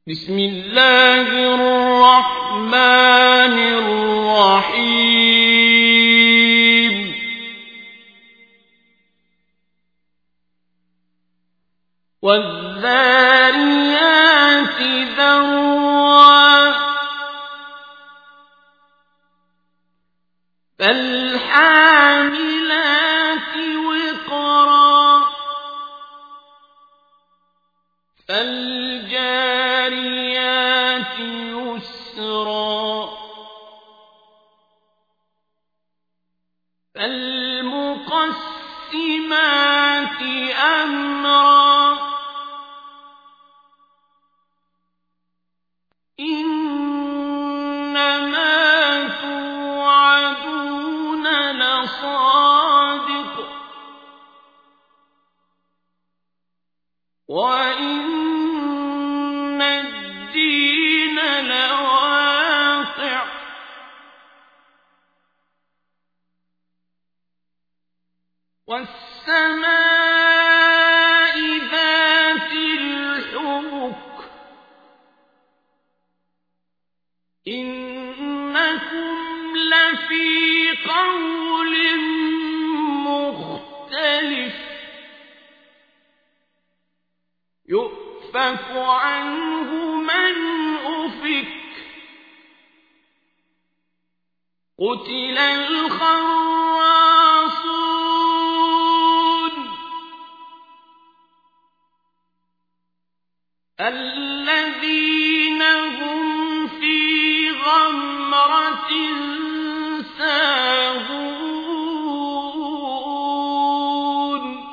بسم الله الرحمن الرحيم والذاريات ذروا فالحاملات وقرا فالجاريات يسرا فالمقسمات أمرا إنما توعدون لصادق وإن الدين لواقع والسماء ذات الحبك إنكم لفي قول مختلف يؤفك عنه من أفك قتل الخراصون الذين هم في غمرة ساهون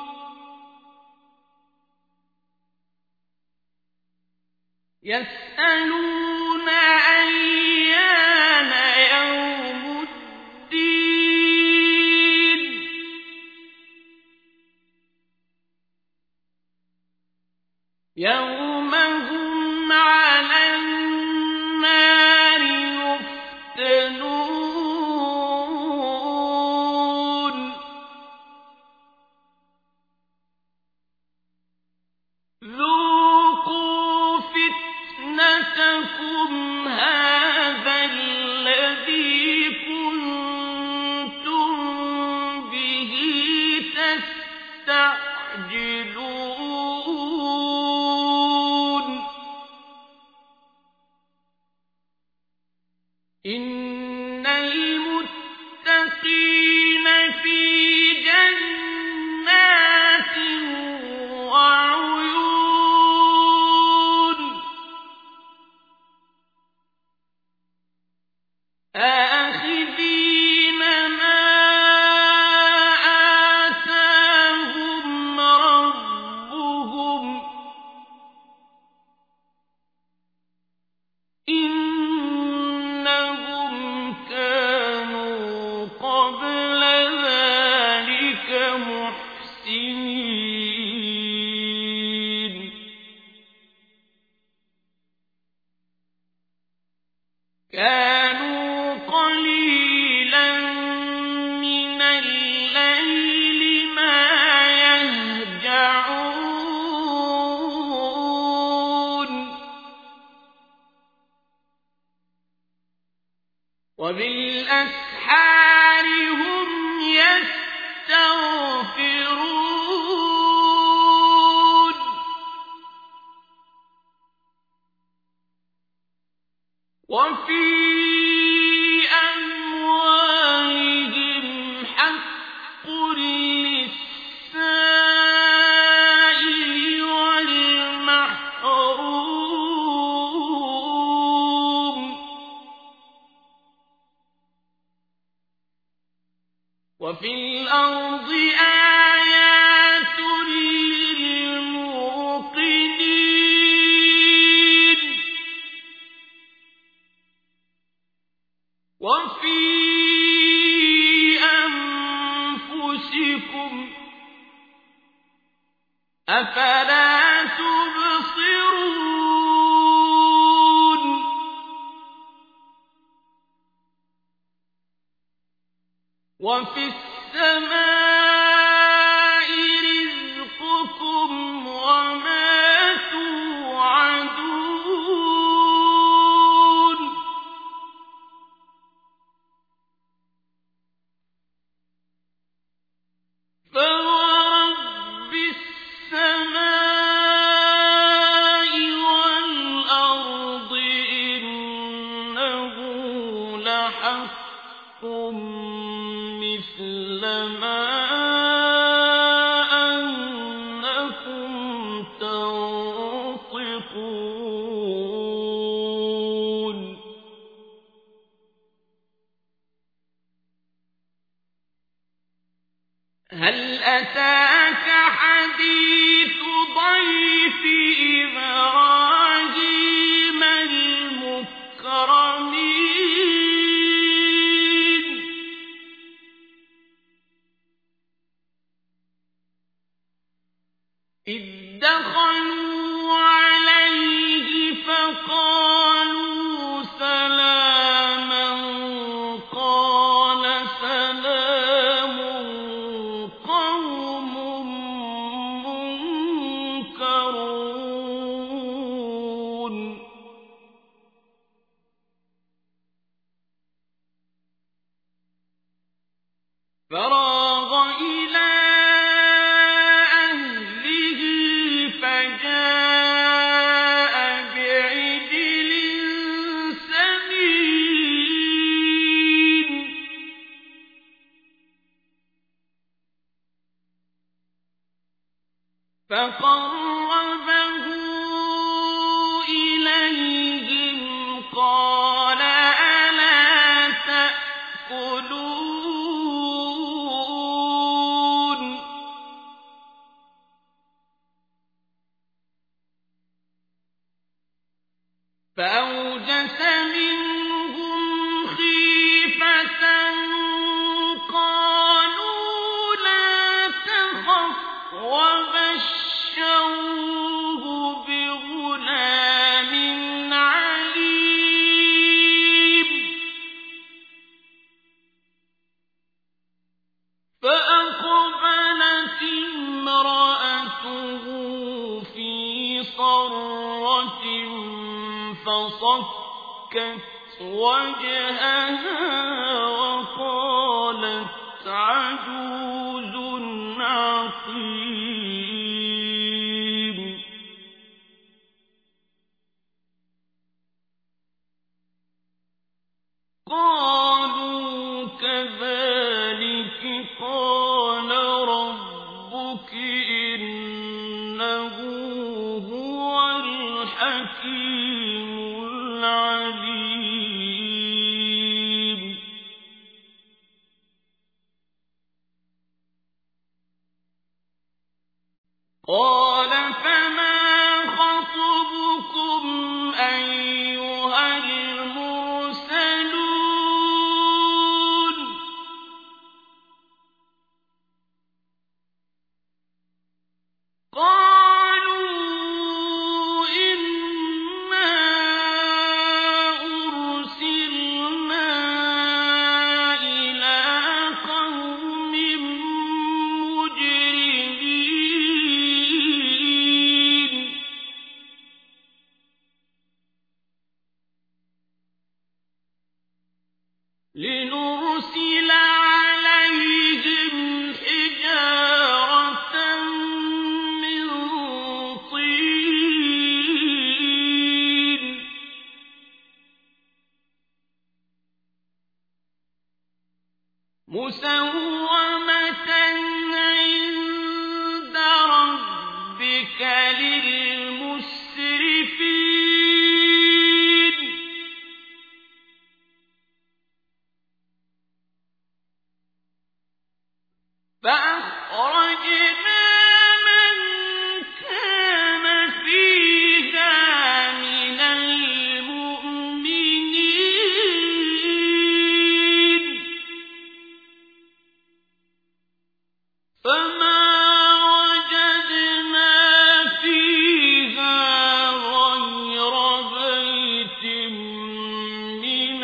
يسألون أيان يوم الدين يوم هم على النار يفتنون ذوقوا فتنتكم هذا الذي كنتم به تستعجلون إن المتقين في جنات وعيون آخذين ما آتاهم ربهم إنهم كانوا قبل ذلك محسنين كانوا قليلا من الليل ما يهجعون وبالأسحار هم يستغفرون وفي أموالهم حق للسائل والمحروم وفي الأرض آيات للموقنين وفي أنفسكم أفلا تبصرون وفي السماء رزقكم وما توعدون فقربه إليهم قال ألا تأكلون فأوجس منهم خيفة قالوا لا تخف وبشروه بغلام عليم فأقبلت امرأته في صرة فصكت وجهها وقالت عجوز عقيم قالوا كذلك قال ربك إنه هو الحكيم العليم قال فما خطبكم أيها المرسلون قالوا إنا أرسلنا إلى قوم مجرمين لنرسل عليهم حجارة من طين مسومة عند ربك للمسرفين فأخرجنا من كان فيها من المؤمنين فما وجدنا فيها غير بيت من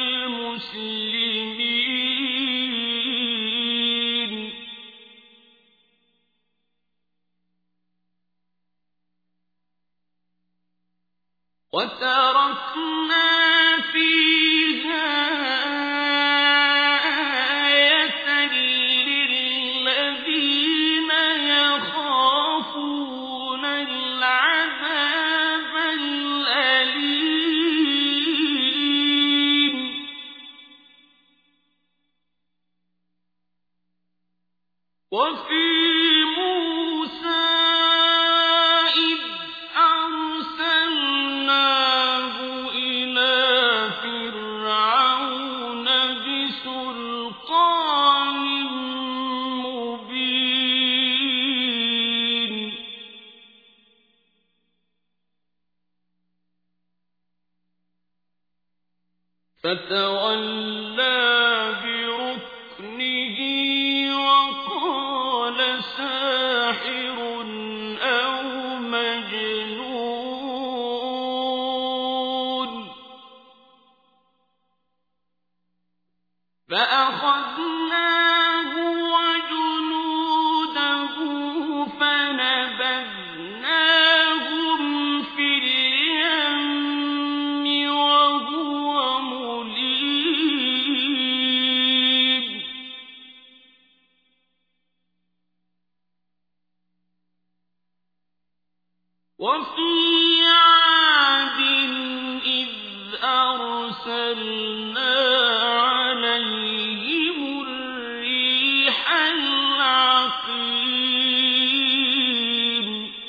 المسلمين وتركنا فيها آية للذين يخافون العذاب الأليم وفي موسى إذ أرسلناه إلى فرعون بسلطان مبين فتولى بركنه وقال ساحر أو مجنون فأخذناه وجنوده فنبذناهم في اليم وهو مليم وفي عاد إذ أرسلنا عليهم الريح العقيم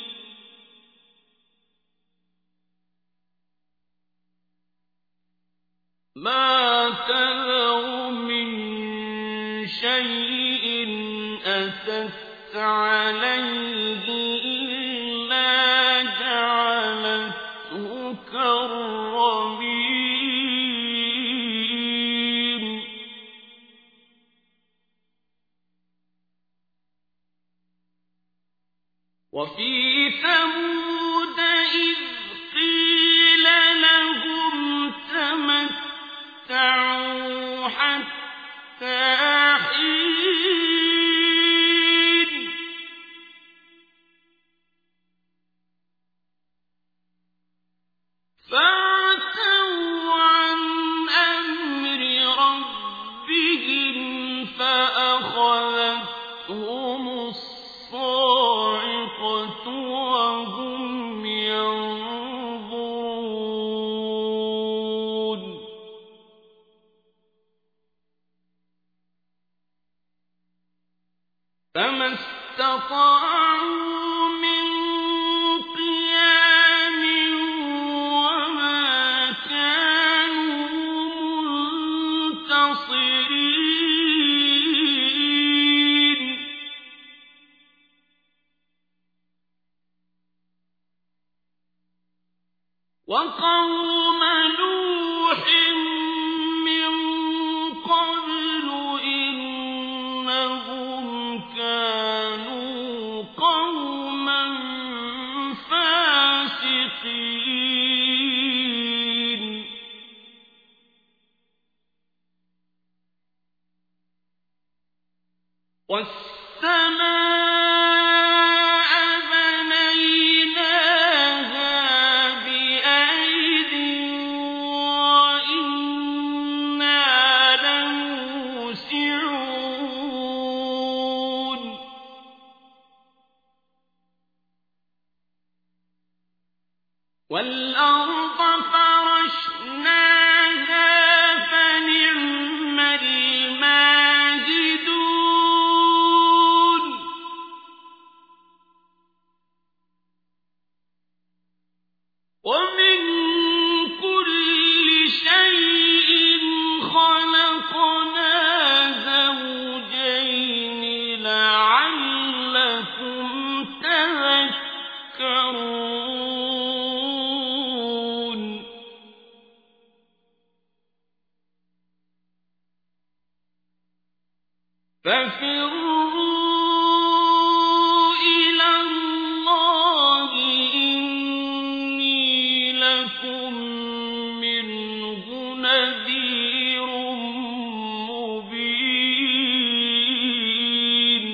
ما تذر من شيء أتت عليه إلا جعلته كالرميم وفي ثمود إذ قيل لهم تمتعوا حتى حين فعتوا عن أمر ربهم فأخذتهم الصاعقة وهم ينظرون فما استطاعوا من قيام وما كانوا منتصرين وقوم نوح من قبل إنهم كانوا قوما فاسقين والسماء بنيناها بأيد وإنا لموسعون والأرض فرشناها فنعم الماهدون ومن كل شيء خلقنا زوجين لعلكم تذكرون ففروا إلى الله إني لكم منه نذير مبين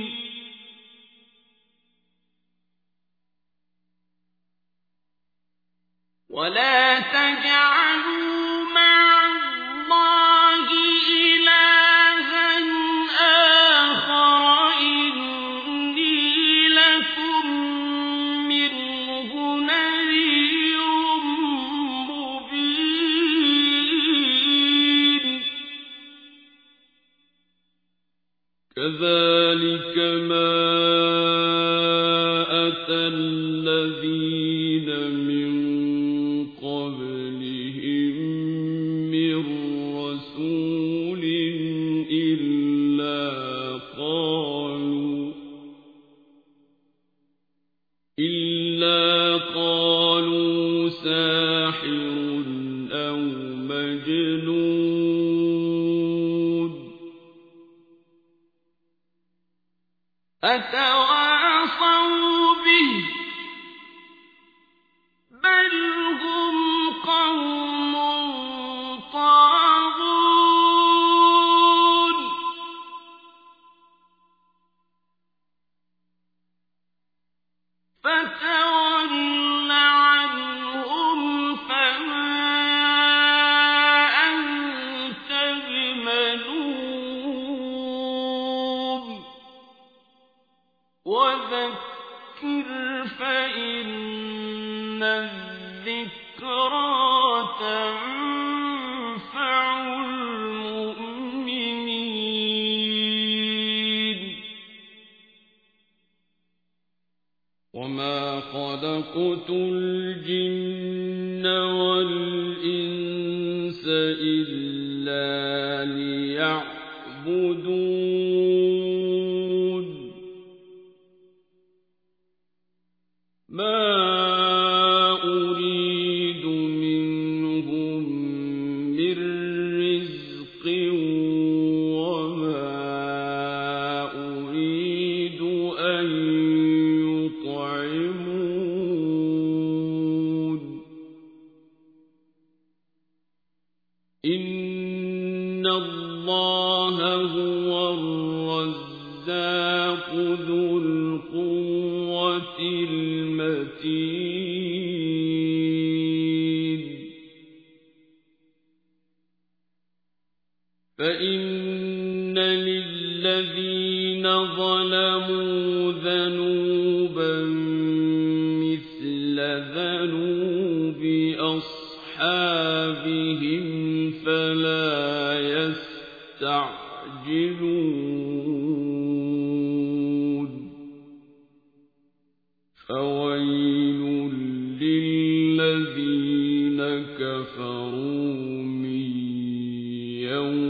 ولا تجعلوا مع الله إلها آخر إني لكم منه نذير مبين كذلك ما أتى الذين من قبلهم من رسول إلا قالوا ساحر أو مجنون أتواصوا به بل هم قوم طاغون فتول عنهم فما أنت بملوم وذكر فإن الذكرى تنفع المؤمنين وما خلقت الجن والإنس إلا إن الله هو الرزاق ذو القوة المتين فإن للذين ظلموا ذنوبا مثل ذنوب أصحابهم فلا يستعجلون فويل للذين كفروا من يوم